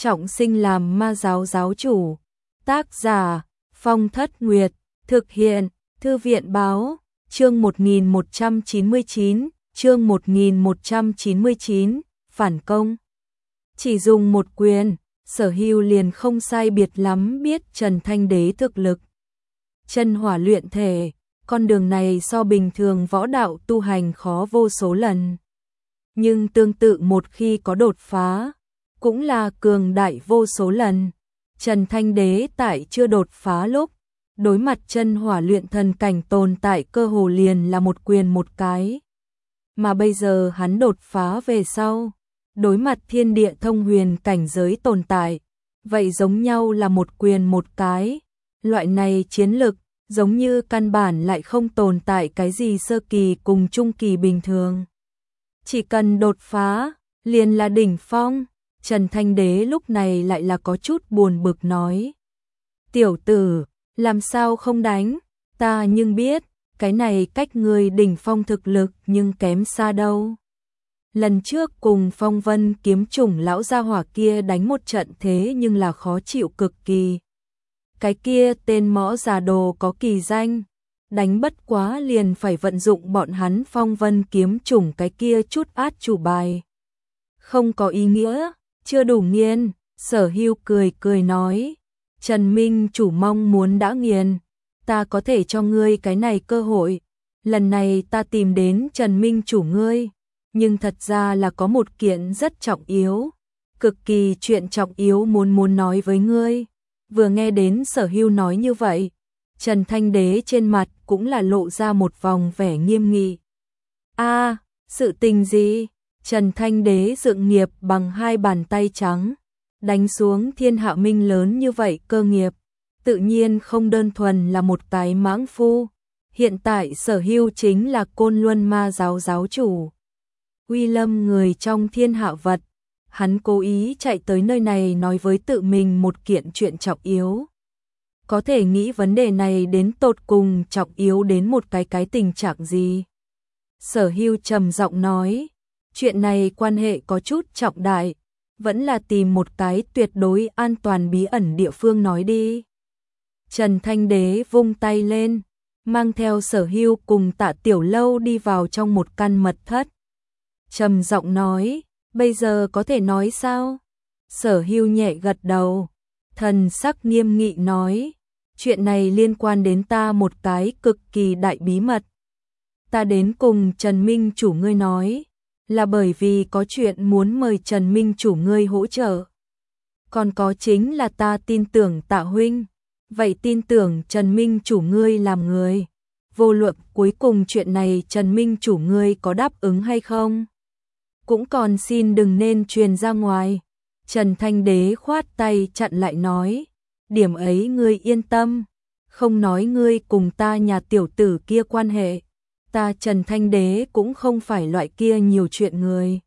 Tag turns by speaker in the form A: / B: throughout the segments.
A: trọng sinh làm ma giáo giáo chủ. Tác giả Phong Thất Nguyệt, thực hiện Thư viện Báo, chương 1199, chương 1199, phản công. Chỉ dùng một quyền, Sở Hưu liền không sai biệt lắm biết Trần Thanh Đế thực lực. Chân hỏa luyện thể, con đường này so bình thường võ đạo tu hành khó vô số lần. Nhưng tương tự một khi có đột phá, cũng là cường đại vô số lần. Trần Thanh Đế tại chưa đột phá lúc, đối mặt chân hỏa luyện thần cảnh tồn tại cơ hồ liền là một quyền một cái. Mà bây giờ hắn đột phá về sau, đối mặt thiên địa thông huyền cảnh giới tồn tại, vậy giống nhau là một quyền một cái. Loại này chiến lực, giống như căn bản lại không tồn tại cái gì sơ kỳ cùng trung kỳ bình thường. Chỉ cần đột phá, liền là đỉnh phong. Trần Thanh Đế lúc này lại là có chút buồn bực nói. Tiểu tử, làm sao không đánh, ta nhưng biết, cái này cách người đỉnh phong thực lực nhưng kém xa đâu. Lần trước cùng Phong Vân kiếm chủng lão gia hỏa kia đánh một trận thế nhưng là khó chịu cực kỳ. Cái kia tên mõ già đồ có kỳ danh, đánh bất quá liền phải vận dụng bọn hắn Phong Vân kiếm chủng cái kia chút át chủ bài. Không có ý nghĩa, chưa đủ nghiền, Sở Hưu cười cười nói. Trần Minh chủ mong muốn đã nghiền, ta có thể cho ngươi cái này cơ hội. Lần này ta tìm đến Trần Minh chủ ngươi, nhưng thật ra là có một kiện rất trọng yếu, cực kỳ chuyện trọng yếu muốn nói với ngươi. Vừa nghe đến Sở Hưu nói như vậy, Trần Thanh Đế trên mặt cũng là lộ ra một vòng vẻ nghiêm nghị. A, sự tình gì? Trần Thanh Đế dựng nghiệp bằng hai bàn tay trắng, đánh xuống thiên hạ minh lớn như vậy cơ nghiệp, tự nhiên không đơn thuần là một cái mãng phu. Hiện tại Sở Hưu chính là Côn Luân Ma giáo giáo chủ, uy lâm người trong thiên hạ vật. Hắn cố ý chạy tới nơi này nói với tự mình một kiện chuyện trọng yếu. Có thể nghĩ vấn đề này đến tột cùng trọng yếu đến một cái tình trạng gì? Sở Hưu trầm giọng nói, chuyện này quan hệ có chút trọng đại, vẫn là tìm một cái tuyệt đối an toàn bí ẩn địa phương nói đi. Trần Thanh Đế vung tay lên, mang theo Sở Hưu cùng Tạ Tiểu Lâu đi vào trong một căn mật thất. Trầm giọng nói, bây giờ có thể nói sao? Sở Hưu nhẹ gật đầu, thần sắc nghiêm nghị nói, chuyện này liên quan đến ta một cái cực kỳ đại bí mật. Ta đến cùng Trần Minh chủ ngươi nói, là bởi vì có chuyện muốn mời Trần Minh chủ ngươi hỗ trợ. Còn có chính là ta tin tưởng Tạ huynh, vậy tin tưởng Trần Minh chủ ngươi làm người. Vô luận cuối cùng chuyện này Trần Minh chủ ngươi có đáp ứng hay không, cũng còn xin đừng nên truyền ra ngoài. Trần Thanh Đế khoát tay chặn lại nói, điểm ấy ngươi yên tâm, không nói ngươi cùng ta nhà tiểu tử kia quan hệ, ta Trần Thanh Đế cũng không phải loại kia nhiều chuyện người.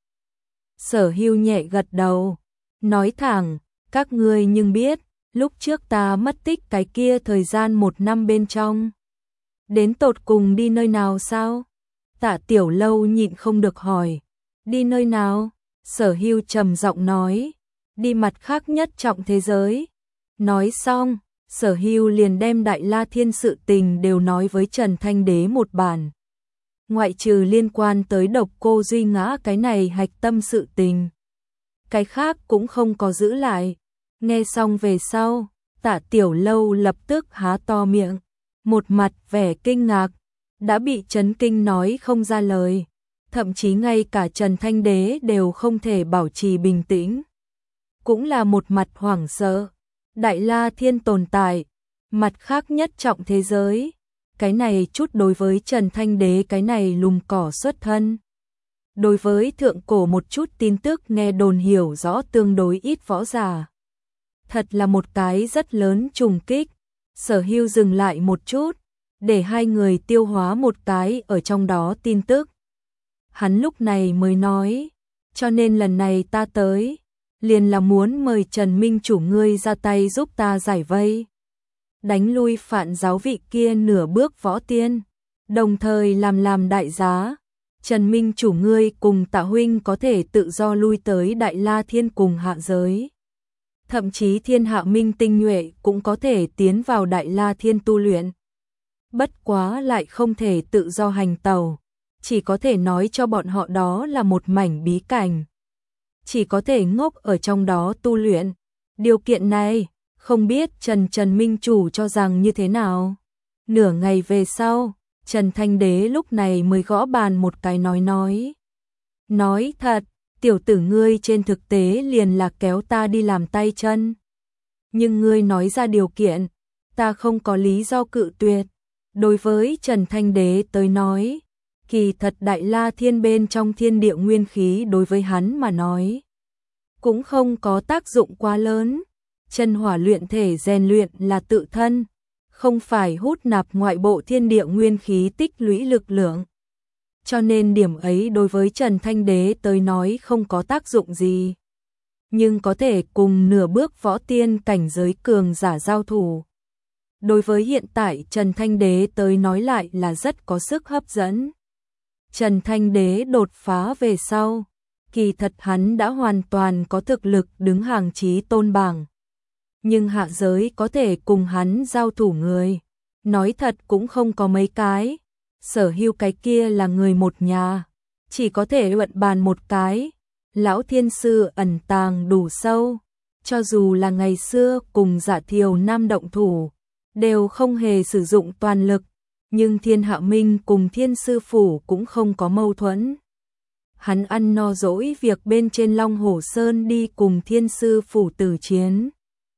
A: Sở Hưu nhẹ gật đầu, nói thẳng, các ngươi nhưng biết, lúc trước ta mất tích cái kia thời gian 1 năm bên trong, đến tột cùng đi nơi nào sao? Tạ Tiểu Lâu nhịn không được hỏi, đi nơi nào? Sở Hưu trầm giọng nói, đi mặt khác nhất trọng thế giới. Nói xong, Sở Hưu liền đem Đại La Thiên sự tình đều nói với Trần Thanh Đế một bản. Ngoại trừ liên quan tới Độc Cô Duy Ngã cái này hạch tâm sự tình, cái khác cũng không có giữ lại. Nghe xong về sau, Tạ Tiểu Lâu lập tức há to miệng, một mặt vẻ kinh ngạc, đã bị chấn kinh nói không ra lời. Thậm chí ngay cả Trần Thanh Đế đều không thể bảo trì bình tĩnh. Cũng là một mặt hoảng sợ, Đại La Thiên tồn tại, mặt khác nhất trọng thế giới. Cái này chút đối với Trần Thanh Đế cái này lùm cỏ xuất thân. Đối với thượng cổ một chút tin tức nghe đồn hiểu rõ tương đối ít võ giả. Thật là một cái rất lớn trùng kích. Sở Hưu dừng lại một chút, để hai người tiêu hóa một cái ở trong đó tin tức. Hắn lúc này mới nói, cho nên lần này ta tới, liền là muốn mời Trần Minh chủ ngươi ra tay giúp ta giải vây, đánh lui Phạn giáo vị kia nửa bước võ tiên, đồng thời làm đại giá, Trần Minh chủ ngươi cùng Tạ huynh có thể tự do lui tới Đại La Thiên cùng hạ giới. thậm chí thiên hạ minh tinh nhuệ cũng có thể tiến vào Đại La Thiên tu luyện. Bất quá lại không thể tự do hành tàu, chỉ có thể nói cho bọn họ đó là một mảnh bí cảnh. Chỉ có thể ngốc ở trong đó tu luyện. Điều kiện này, không biết Trần Minh Chủ cho rằng như thế nào. Nửa ngày về sau, Trần Thanh Đế lúc này mới gõ bàn một cái nói. Nói thật, tiểu tử ngươi trên thực tế liền là kéo ta đi làm tay chân. Nhưng ngươi nói ra điều kiện, ta không có lý do cự tuyệt. Đối với Trần Thanh Đế tới nói, kỳ thật Đại La Thiên bên trong thiên địa nguyên khí đối với hắn mà nói cũng không có tác dụng quá lớn. Chân hỏa luyện thể rèn luyện là tự thân, không phải hút nạp ngoại bộ thiên địa nguyên khí tích lũy lực lượng. Cho nên điểm ấy đối với Trần Thanh Đế tới nói không có tác dụng gì. Nhưng có thể cùng nửa bước võ tiên cảnh giới cường giả giao thủ. Đối với hiện tại Trần Thanh Đế tới nói lại là rất có sức hấp dẫn. Trần Thanh Đế đột phá về sau, kỳ thật hắn đã hoàn toàn có thực lực đứng hàng chí tôn bảng. Nhưng hạ giới có thể cùng hắn giao thủ người, nói thật cũng không có mấy cái. Sở Hưu cái kia là người một nhà, chỉ có thể luận bàn một cái. Lão thiên sư ẩn tàng đủ sâu, cho dù là ngày xưa cùng Dạ Thiều Nam động thủ, đều không hề sử dụng toàn lực, nhưng Thiên Hạ Minh cùng Thiên Sư Phủ cũng không có mâu thuẫn. Hắn ăn no dỗi việc bên trên Long Hổ Sơn đi cùng Thiên Sư Phủ tử chiến.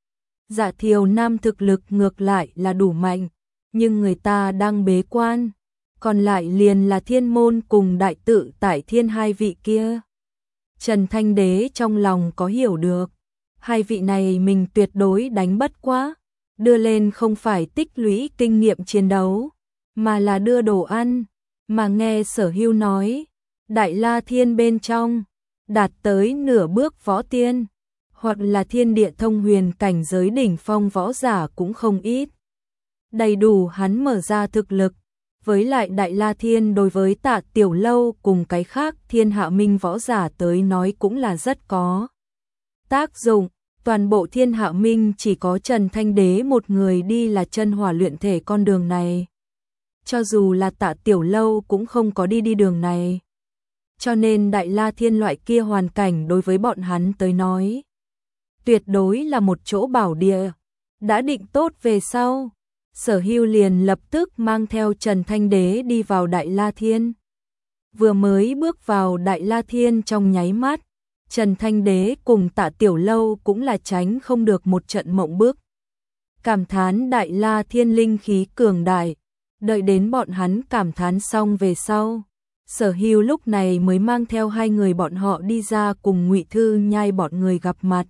A: Dạ Thiều Nam thực lực ngược lại là đủ mạnh, nhưng người ta đang bế quan, còn lại liền là Thiên Môn cùng Đại Tự Tại Thiên hai vị kia. Trần Thanh Đế trong lòng có hiểu được, hai vị này mình tuyệt đối đánh bất quá, đưa lên không phải tích lũy kinh nghiệm chiến đấu, mà là đưa đồ ăn. Mà nghe Sở Hưu nói, Đại La Thiên bên trong, đạt tới nửa bước võ tiên, hoặc là thiên địa thông huyền cảnh giới đỉnh phong võ giả cũng không ít. Đầy đủ hắn mở ra thực lực, với lại Đại La Thiên đối với Tạ Tiểu Lâu cùng cái khác Thiên Hạ Minh võ giả tới nói cũng là rất có tác dụng. Toàn bộ Thiên Hạ Minh chỉ có Trần Thanh Đế một người đi là chân hỏa luyện thể con đường này. Cho dù là Tạ Tiểu Lâu cũng không có đi đường này. Cho nên Đại La Thiên loại kia hoàn cảnh đối với bọn hắn tới nói tuyệt đối là một chỗ bảo địa. Đã định tốt về sau, Sở Hưu liền lập tức mang theo Trần Thanh Đế đi vào Đại La Thiên. Vừa mới bước vào Đại La Thiên trong nháy mắt, Trần Thanh Đế cùng Tạ Tiểu Lâu cũng là tránh không được một trận mộng bức. Cảm thán Đại La Thiên linh khí cường đại, đợi đến bọn hắn cảm thán xong về sau. Sở Hưu lúc này mới mang theo hai người bọn họ đi ra cùng Ngụy Thư Nhai bọn người gặp mặt.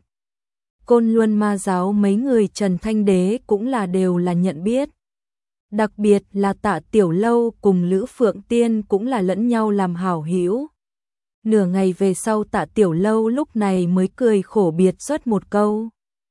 A: Côn Luân Ma giáo mấy người Trần Thanh Đế cũng là đều là nhận biết. Đặc biệt là Tạ Tiểu Lâu cùng Lữ Phượng Tiên cũng là lẫn nhau làm hảo hữu. Nửa ngày về sau Tạ Tiểu Lâu lúc này mới cười khổ biệt xuất một câu.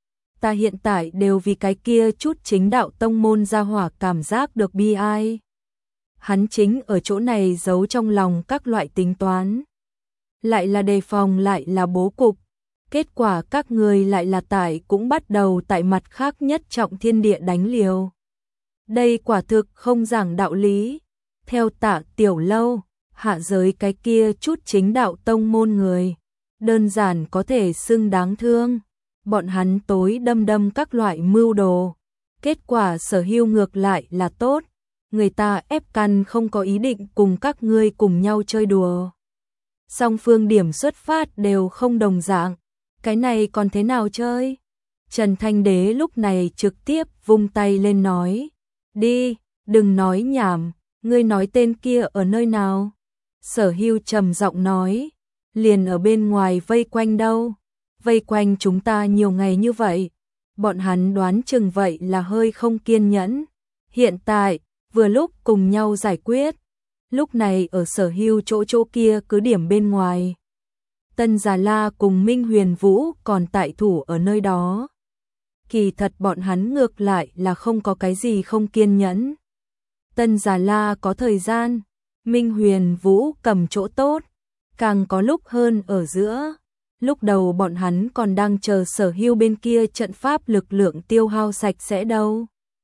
A: Ta hiện tại đều vì cái kia chút chính đạo tông môn gia hỏa cảm giác được bi ai. Hắn chính ở chỗ này giấu trong lòng các loại tính toán. Lại là đề phòng lại là bố cục. Kết quả các người lại là tại cũng bắt đầu tại mặt khác nhất trọng thiên địa đánh liều. Đây quả thực không giảng đạo lý. Theo Tạ Tiểu Lâu, hạ giới cái kia chút chính đạo tông môn người, đơn giản có thể xưng đáng thương. Bọn hắn tối đâm các loại mưu đồ. Kết quả Sở Hưu ngược lại là tốt. Người ta ép căn không có ý định cùng các ngươi cùng nhau chơi đùa. Song phương điểm xuất phát đều không đồng dạng. Cái này còn thế nào chơi? Trần Thanh Đế lúc này trực tiếp vung tay lên nói. Đi, đừng nói nhảm, ngươi nói tên kia ở nơi nào? Sở Hưu trầm giọng nói. Liền ở bên ngoài vây quanh đâu. Vây quanh chúng ta nhiều ngày như vậy. Bọn hắn đoán chừng vậy là hơi không kiên nhẫn. Hiện tại, vừa lúc cùng nhau giải quyết. Lúc này ở Sở Hưu chỗ kia cứ điểm bên ngoài. Tân Già La cùng Minh Huyền Vũ còn tại thủ ở nơi đó. Kỳ thật bọn hắn ngược lại là không có cái gì không kiên nhẫn. Tân Già La có thời gian, Minh Huyền Vũ cầm chỗ tốt, càng có lúc hơn ở giữa. Lúc đầu bọn hắn còn đang chờ Sở Hưu bên kia trận pháp lực lượng tiêu hao sạch sẽ đâu.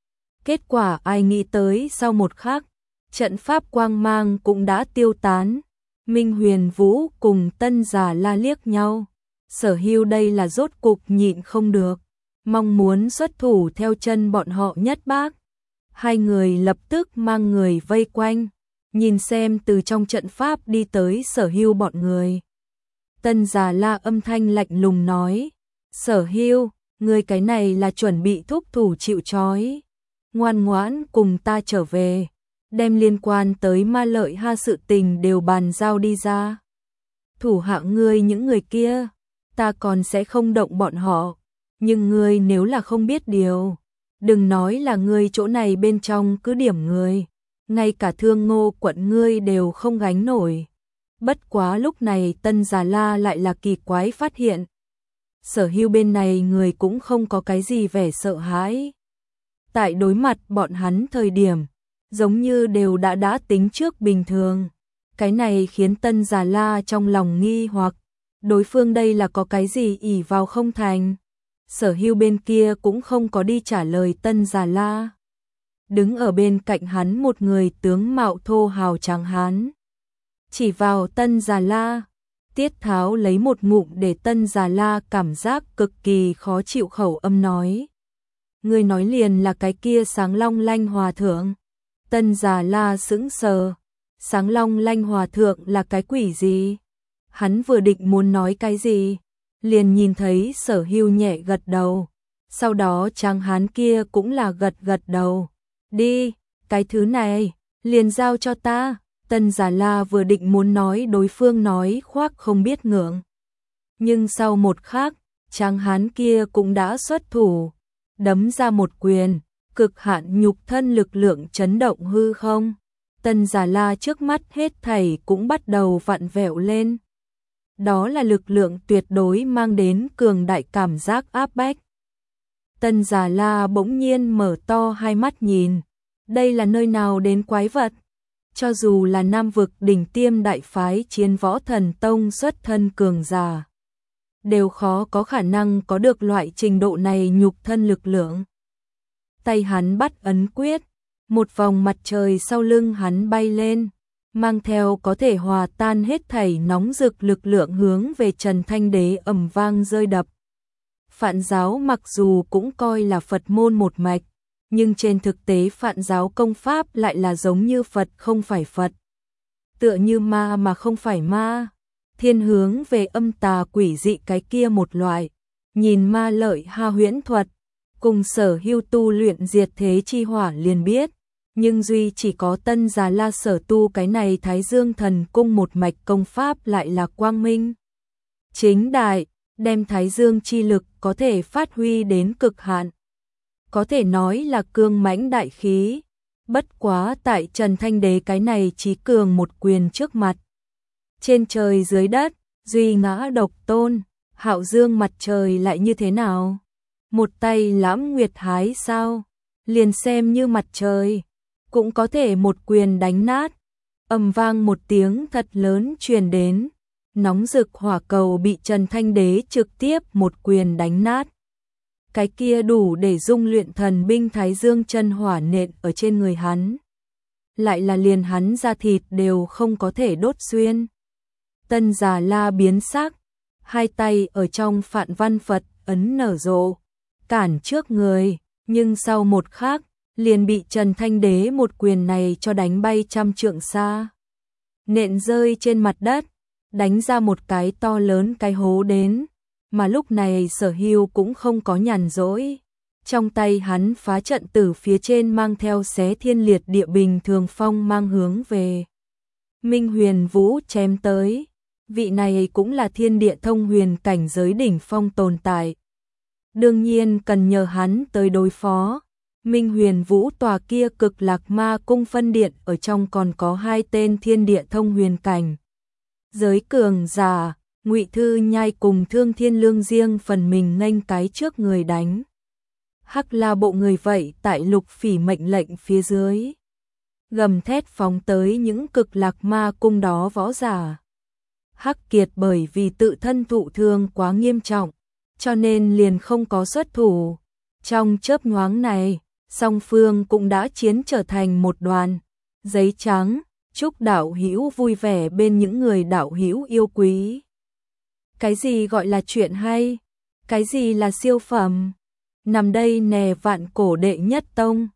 A: Kết quả ai nghĩ tới sau một khắc, trận pháp quang mang cũng đã tiêu tán. Minh Huyền Vũ cùng Tân Già La liếc nhau. Sở Hưu đây là rốt cục nhịn không được, mong muốn xuất thủ theo chân bọn họ nhất bác. Hai người lập tức mang người vây quanh, nhìn xem từ trong trận pháp đi tới Sở Hưu bọn người. Tân Già La âm thanh lạnh lùng nói, Sở Hưu, người cái này là chuẩn bị thúc thủ chịu trói. Ngoan ngoãn cùng ta trở về, đem liên quan tới Ma Lợi Ha sự tình đều bàn giao đi ra. Thủ hạ ngươi những người kia, ta còn sẽ không động bọn họ, nhưng ngươi nếu là không biết điều, đừng nói là ngươi chỗ này bên trong cứ điểm người, ngay cả Thương Ngô quận ngươi đều không gánh nổi. Bất quá lúc này Tân Già La lại là kỳ quái phát hiện. Sở Hưu bên này người cũng không có cái gì vẻ sợ hãi. Tại đối mặt bọn hắn thời điểm, giống như đều đã tính trước bình thường. Cái này khiến Tân Già La trong lòng nghi hoặc, đối phương đây là có cái gì ỷ vào không thành. Sở Hưu bên kia cũng không có đi trả lời Tân Già La. Đứng ở bên cạnh hắn một người tướng mạo thô hào tráng hán. Chỉ vào Tân Già La, Tiết Tháo lấy một ngụm để Tân Già La cảm giác cực kỳ khó chịu khẩu âm nói. Người nói liền là cái kia Sáng Long Lanh Hòa Thượng. Tân Già La sững sờ. Sáng Long Lanh Hòa Thượng là cái quỷ gì? Hắn vừa định muốn nói cái gì, liền nhìn thấy Sở Hưu nhẹ gật đầu. Sau đó tráng hán kia cũng là gật đầu. Đi, cái thứ này, liền giao cho ta. Tân Già La vừa định muốn nói đối phương nói khoác không biết ngượng. Nhưng sau một khắc, tráng hán kia cũng đã xuất thủ, đấm ra một quyền, cực hạn nhục thân lực lượng chấn động hư không. Tân Già La trước mắt hết thảy cũng bắt đầu vặn vẹo lên. Đó là lực lượng tuyệt đối mang đến cường đại cảm giác áp bách. Tân Già La bỗng nhiên mở to hai mắt nhìn. Đây là nơi nào đến quái vật? Cho dù là Nam vực đỉnh tiêm đại phái Chiến Võ Thần Tông xuất thân cường giả, đều khó có khả năng có được loại trình độ này nhục thân lực lượng. Tay hắn bắt ấn quyết, một vòng mặt trời sau lưng hắn bay lên, mang theo có thể hòa tan hết thảy nóng rực lực lượng hướng về Trần Thanh Đế ầm vang rơi đập. Phạn giáo mặc dù cũng coi là Phật môn một mạch, nhưng trên thực tế Phạn giáo công pháp lại là giống như Phật không phải Phật, tựa như ma mà không phải ma, thiên hướng về âm tà quỷ dị cái kia một loại. Nhìn Ma Lợi Ha huyễn thuật, cùng Sở Hưu tu luyện diệt thế chi hỏa liền biết, nhưng duy chỉ có Tân Già La sở tu cái này Thái Dương Thần Cung một mạch công pháp lại là quang minh chính đại, đem Thái Dương chi lực có thể phát huy đến cực hạn. Có thể nói là cương mãnh đại khí, bất quá tại Trần Thanh Đế cái này chí cường một quyền trước mặt. Trên trời dưới đất, duy ngã độc tôn, Hạo Dương mặt trời lại như thế nào? Một tay Lãm Nguyệt hái sao? Liền xem như mặt trời, cũng có thể một quyền đánh nát. Ầm vang một tiếng thật lớn truyền đến, nóng rực hỏa cầu bị Trần Thanh Đế trực tiếp một quyền đánh nát. Cái kia đủ để dung luyện thần binh Thái Dương chân hỏa nện ở trên người hắn, lại là liền hắn da thịt đều không có thể đốt xuyên. Tân Già La biến sắc, hai tay ở trong Phạn Văn Phật ấn nở rộ, cản trước người, nhưng sau một khắc, liền bị Trần Thanh Đế một quyền này cho đánh bay trăm trượng xa. Nện rơi trên mặt đất, đánh ra một cái to lớn cái hố đến, mà lúc này Sở Hưu cũng không có nhàn rỗi. Trong tay hắn phá trận tử phía trên mang theo xé thiên liệt địa bình thường phong mang hướng về Minh Huyền Vũ chém tới. Vị này cũng là thiên địa thông huyền cảnh giới đỉnh phong tồn tại, đương nhiên cần nhờ hắn tới đối phó. Minh Huyền Vũ tòa kia Cực Lạc Ma cung phân điện ở trong còn có hai tên thiên địa thông huyền cảnh giới cường giả, Ngụy Thư Nhai cùng Thương Thiên Lương riêng phần mình nghênh cái trước người đánh. Hắc La bộ người vậy tại Lục Phỉ mệnh lệnh phía dưới, gầm thét phóng tới những Cực Lạc Ma cung đó võ giả. Hắc Kiệt bởi vì tự thân thụ thương quá nghiêm trọng, cho nên liền không có xuất thủ. Trong chớp nhoáng này, song phương cũng đã chiến trở thành một đoàn. Giấy trắng, chúc đạo hữu vui vẻ bên những người đạo hữu yêu quý. Cái gì gọi là chuyện hay? Cái gì là siêu phẩm? Nằm đây nè Vạn Cổ đệ nhất tông.